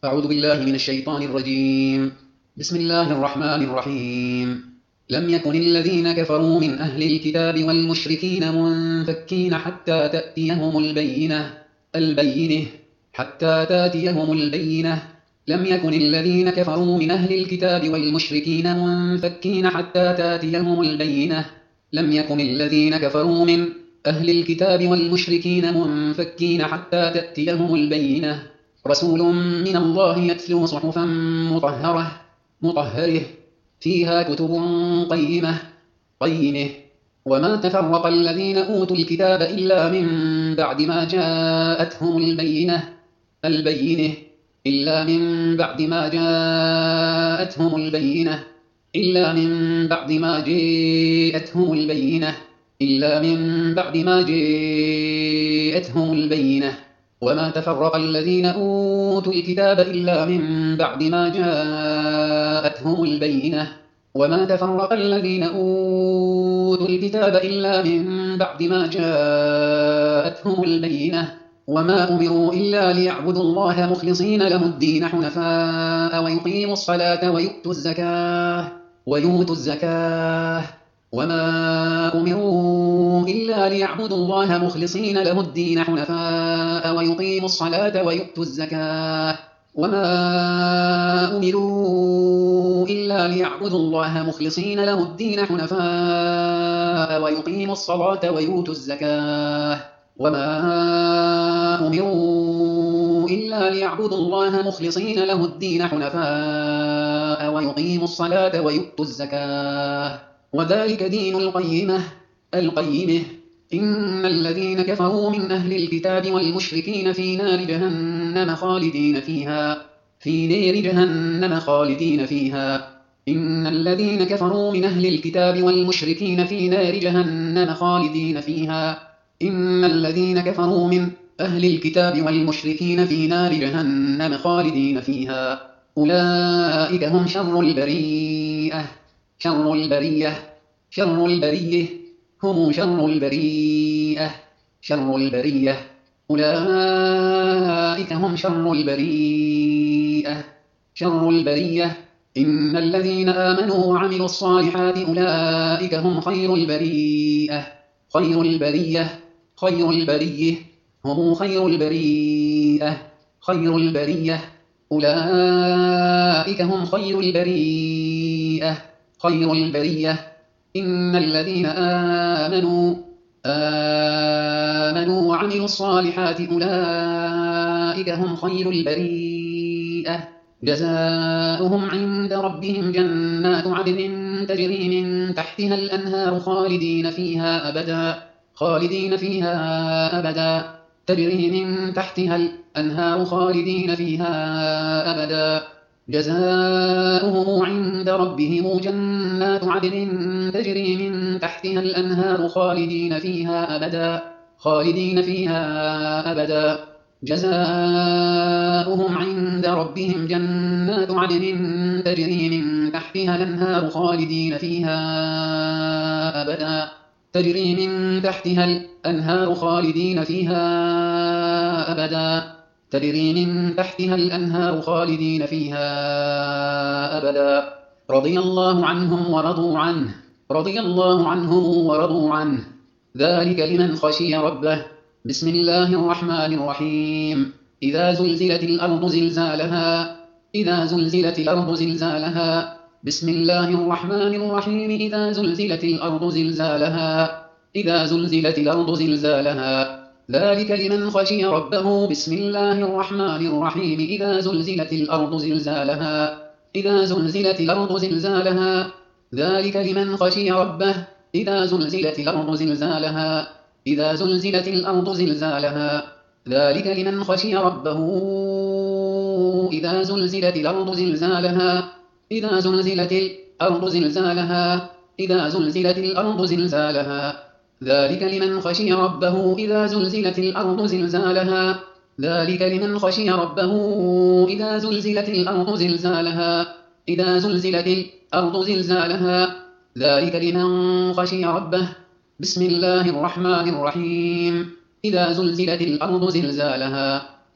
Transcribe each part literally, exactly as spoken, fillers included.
أعوذ بالله من الشيطان الرجيم. بسم الله الرحمن الرحيم. لم يكن الذين كفروا من أهل الكتاب والمشركين منفكين حتى تأتيهم البينة البينة حتى تأتيهم البينة لم يكن الذين كفروا من أهل الكتاب والمشركين منفكين حتى تأتيهم البينة لم يكن الذين كفروا من أهل الكتاب والمشركين منفكين حتى تأتيهم البينة رسول من الله يتلو صحفا مطهرة مطهرة فيها كتب قيمة قيمة وما تفرق الذين أوتوا الكتاب إلا من بعد ما جاءتهم البينة البينة إلا من بعد ما جاءتهم البينة إلا من بعد ما جاءتهم البينة إلا من بعد ما جاءتهم البينة وما تفرق الذين أوتوا الكتاب إلا من بعد ما جاءتهم البينة وما تفرق الذين أوتوا الكتاب إلا من بعد ما جاءتهم البينة وما أمروا إلا ليعبدوا الله مخلصين له الدين حنفاء ويقيموا الصلاة ويؤتوا الزكاة ويؤتوا الزكاة وما أمروا إلا ليعبدوا الله مخلصين له الدين حنفاء ويقيموا الصلاة ويؤتوا الزكاة وما أمروا إلا ليعبدوا الله مخلصين له الدين حنفاء ويقيموا الصلاة ويؤتوا الزكاة وما أمروا إلا ليعبدوا الله مخلصين له الدين حنفاء ويقيموا الصلاة ويؤتوا الزكاة وذلك دين القيمة القيمة إن الذين كفروا من أهل الكتاب والمشركين في نار جهنم خالدين فيها في نار جهنم خالدين فيها إن الذين كفروا من أهل الكتاب والمشركين في نار جهنم خالدين فيها إن الذين كفروا من أهل الكتاب والمشركين في نار جهنم خالدين فيها أولئك هم شر البرية شر البرية شر البرية هم شر البرية شر البرية أولئك هم شر البرية شر البرية إن الذين آمنوا وعملوا الصالحات أولئك هم خير البرية خير البرية خير البرية هم خير البرية خير البرية أولئك هم خير البرية خير البرية إن الذين آمنوا آمنوا وعملوا الصالحات أولئك هم خير البرية جزاؤهم عند ربهم جنات عدن تجري من تحتها الأنهار خالدين فيها أبدا خالدين فيها أبدا تجري من تحتها الأنهار خالدين فيها أبدا جزاؤهم عند ربهم جنات عدن تجري من تحتها الأنهار خالدين فيها أبدا خالدين فيها أبدا جزاؤهم عند ربهم جنات عدن تجري من تحتها الأنهار خالدين فيها أبدا تجري من تحتها الأنهار خالدين فيها أبدا تجري من تحتها الأنهار خالدين فيها أبدا رضي الله عنهم ورضوا عنه رضي الله عنهم ورضوا عنه ذلك لمن خشي ربه بسم الله الرحمن الرحيم إذا زلزلت الأرض زلزالها إذا زلزلت الأرض زلزالها بسم الله الرحمن الرحيم إذا زلزلت الأرض زلزالها إذا زلزلت الأرض زلزالها ذلك لمن خشي ربه بسم الله الرحمن الرحيم إذا زلزلت الأرض زلزالها إذا زلزلت الأرض زلزالها ذلك لمن خشي ربه إذا زلزلت الأرض زلزالها إذا زلزلت الأرض زلزالها ذلك لمن خشي ربه إذا زلزلت الأرض زلزالها إذا زلزلت الأرض زلزالها إذا زلزلت الأرض زلزالها ذلك لمن خشي ربه إذا زلزلت الأرض زلزالها ذلك لمن خشي ربه إذا زلزلت الأرض زلزالها إذا زلزلت الأرض زلزالها ذلك لمن خشي ربه بسم الله الرحمن الرحيم إذا زلزلت الأرض زلزالها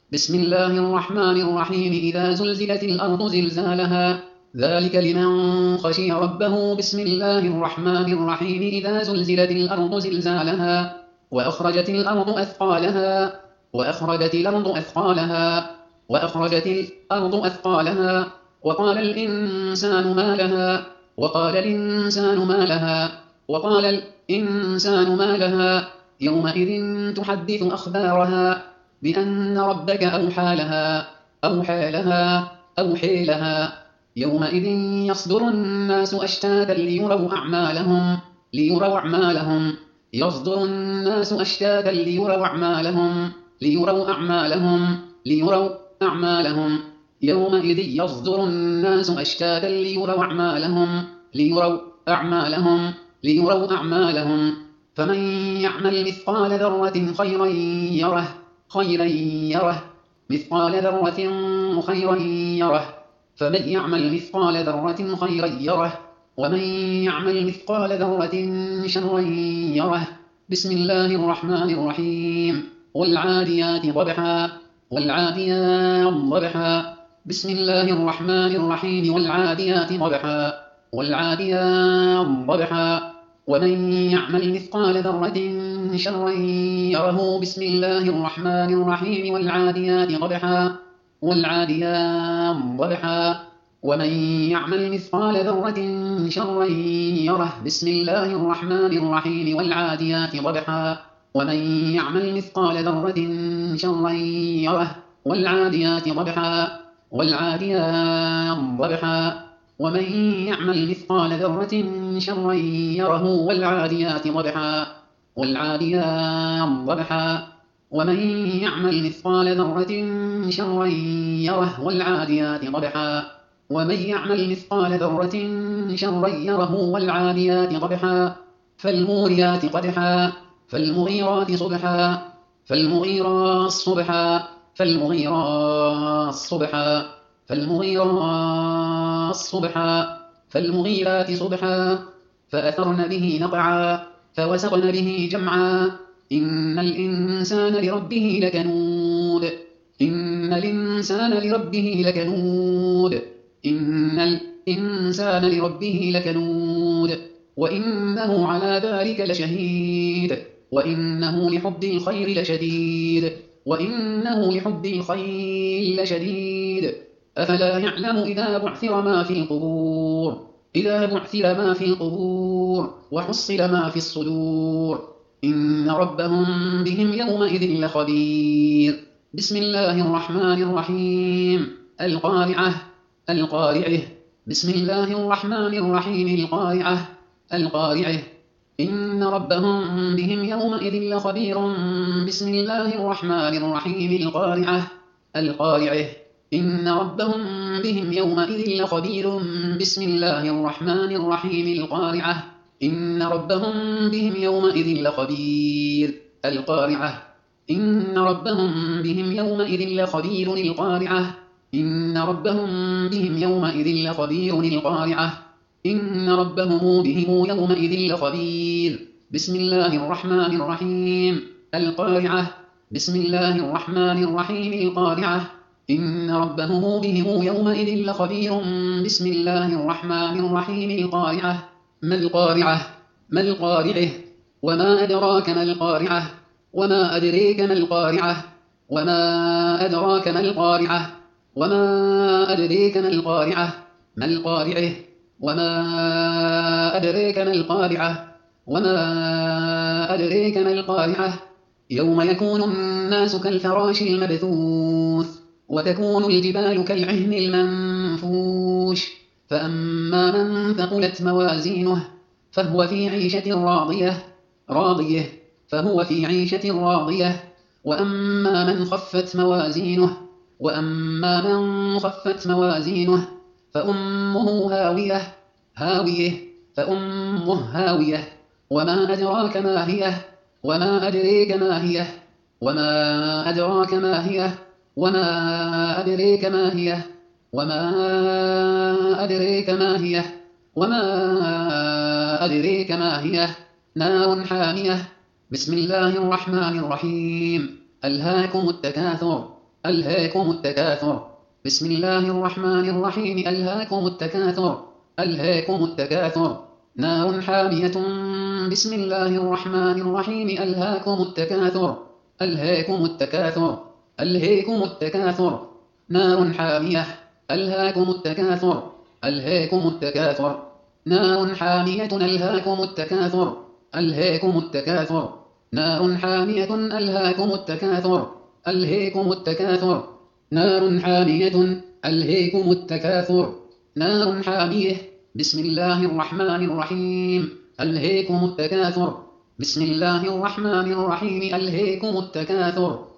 بسم الله الرحمن الرحيم إذا زلزلت الأرض زلزالها ذلك لمن خشي ربه بسم الله الرحمن الرحيم إذا زلزلت الأرض زلزالها وأخرجت الأرض أثقالها وأخرجت الأرض أثقالها وأخرجت الأرض أثقالها وقال الإنسان ما لها وقال الإنسان ما لها وقال الإنسان ما لها يومئذ تحدث أخبارها بأن ربك أوحى لها أوحى لها أوحي لها يومئذ يصدر الناس أشتاتا ليروا أعمالهم ليروا أعمالهم يصدر الناس أشتاتا ليروا أعمالهم ليروا أعمالهم ليروا أعمالهم يومئذ يصدر الناس أشتاتا ليروا أعمالهم ليروا أعمالهم ليروا أعمالهم فمن يعمل مثقال ذرة خيرا يره خيرا يره مثقال ذرة خيرا يره فمن يعمل مثقال ذرة خيرا يره ومن يعمل مثقال ذرة شرا يره بسم الله الرحمن الرحيم والعاديات ضبحا والعاديات ضبحا بسم الله الرحمن الرحيم والعاديات ضبحا والعاديات ضبحا ومن يعمل مثقال ذرة شرا يره بسم الله الرحمن الرحيم والعاديات ضبحا والعاديات ضبحا ومن يعمل مثقال ذرة شرا يره بسم الله الرحمن الرحيم والعاديات ضبحا ومن يعمل مثقال ذرة شرا يره والعاديات ضبحا والعاديات ضبحا ومن يعمل مثقال ذرة شرا يره والعاديات ضبحا والعاديات ضبحا ومن يعمل مثقال ذرة شرا يره والعاديات ضبحا ومن يعمل مثقال ذرة شرا يره والعاديات ضبحا فالموريات قدحا فالمغيرات صبحا فالمغيرات صبحا فالمغيرات صبحا فالمغيرات صبحا فالمغيرات صبحا فأثرن به نقعا فوسطن به جمعا إن الإنسان لربه لكنود إن الإنسان لربه لكنود إن الإنسان لربه لكنود وإنه على ذلك لشهيد وإنه لحب الخير لشديد وإنه لحب الخير لشديد أفلا يعلم إذا بعثر ما في القبور إذا بعثر ما في القبور وحصل ما في الصدور إن ربهم بهم يومئذ لخبير بسم الله الرحمن الرحيم القارعة القارعة بسم الله الرحمن الرحيم القارعة القارعة إن ربهم بهم يومئذ لخبير بسم الله الرحمن الرحيم القارعة القارعة إن ربهم بهم يومئذ لخبير بسم الله الرحمن الرحيم القارعة إن ربهم بهم يومئذ لخبير القارعة إن ربهم بهم يومئذ لخبير القارعة إن ربهم بهم يومئذ لخبير القارعة إن ربهم بهم يومئذ لخبير بسم الله الرحمن الرحيم القارعة بسم الله الرحمن الرحيم القارعة إن ربهم بهم يومئذ لخبير بسم الله الرحمن الرحيم القارعة ما القارعة ما القارعة وما أدراك ما القارعة وما أدريك ما القارعة وما أدراك ما القارعة وما أدريك ما القارعة ما القارعة وما أدريك ما القارعة وما أدريك ما القارعة يوم يكون الناس كالفراش المبثوث وتكون الجبال كالعهن المنفوش فأما من ثقلت موازينه فهو في عيشة راضية راضية فهو في عيشة راضية وأما من خفت موازينه وأما من خفت موازينه فأمه هاوية هاوية فأمه هاوية وما أدراك ما هي وما أدريك ما هي وما أدراك ما هي وما أدريك ما هي وما أدريك ما هي وما أدريك ما هي نار حامية بسم الله الرحمن الرحيم ألهاكم التكاثر ألهاكم التكاثر. بسم الله الرحمن الرحيم. ألهاكم التكاثر. ألهاكم التكاثر. نار حامية. بسم الله الرحمن الرحيم. ألهاكم التكاثر. ألهاكم التكاثر. ألهاكم التكاثر. نار حامية. ألهاكم التكاثر. ألهاكم التكاثر. نار حامية. ألهاكم التكاثر. ألهاكم التكاثر. نار حامية. ألهاكم التكاثر. ألهاكم التكاثر. نار حامية. ألهاكم التكاثر. نار حامية. بسم الله الرحمن الرحيم. ألهاكم التكاثر. بسم الله الرحمن الرحيم. ألهاكم التكاثر.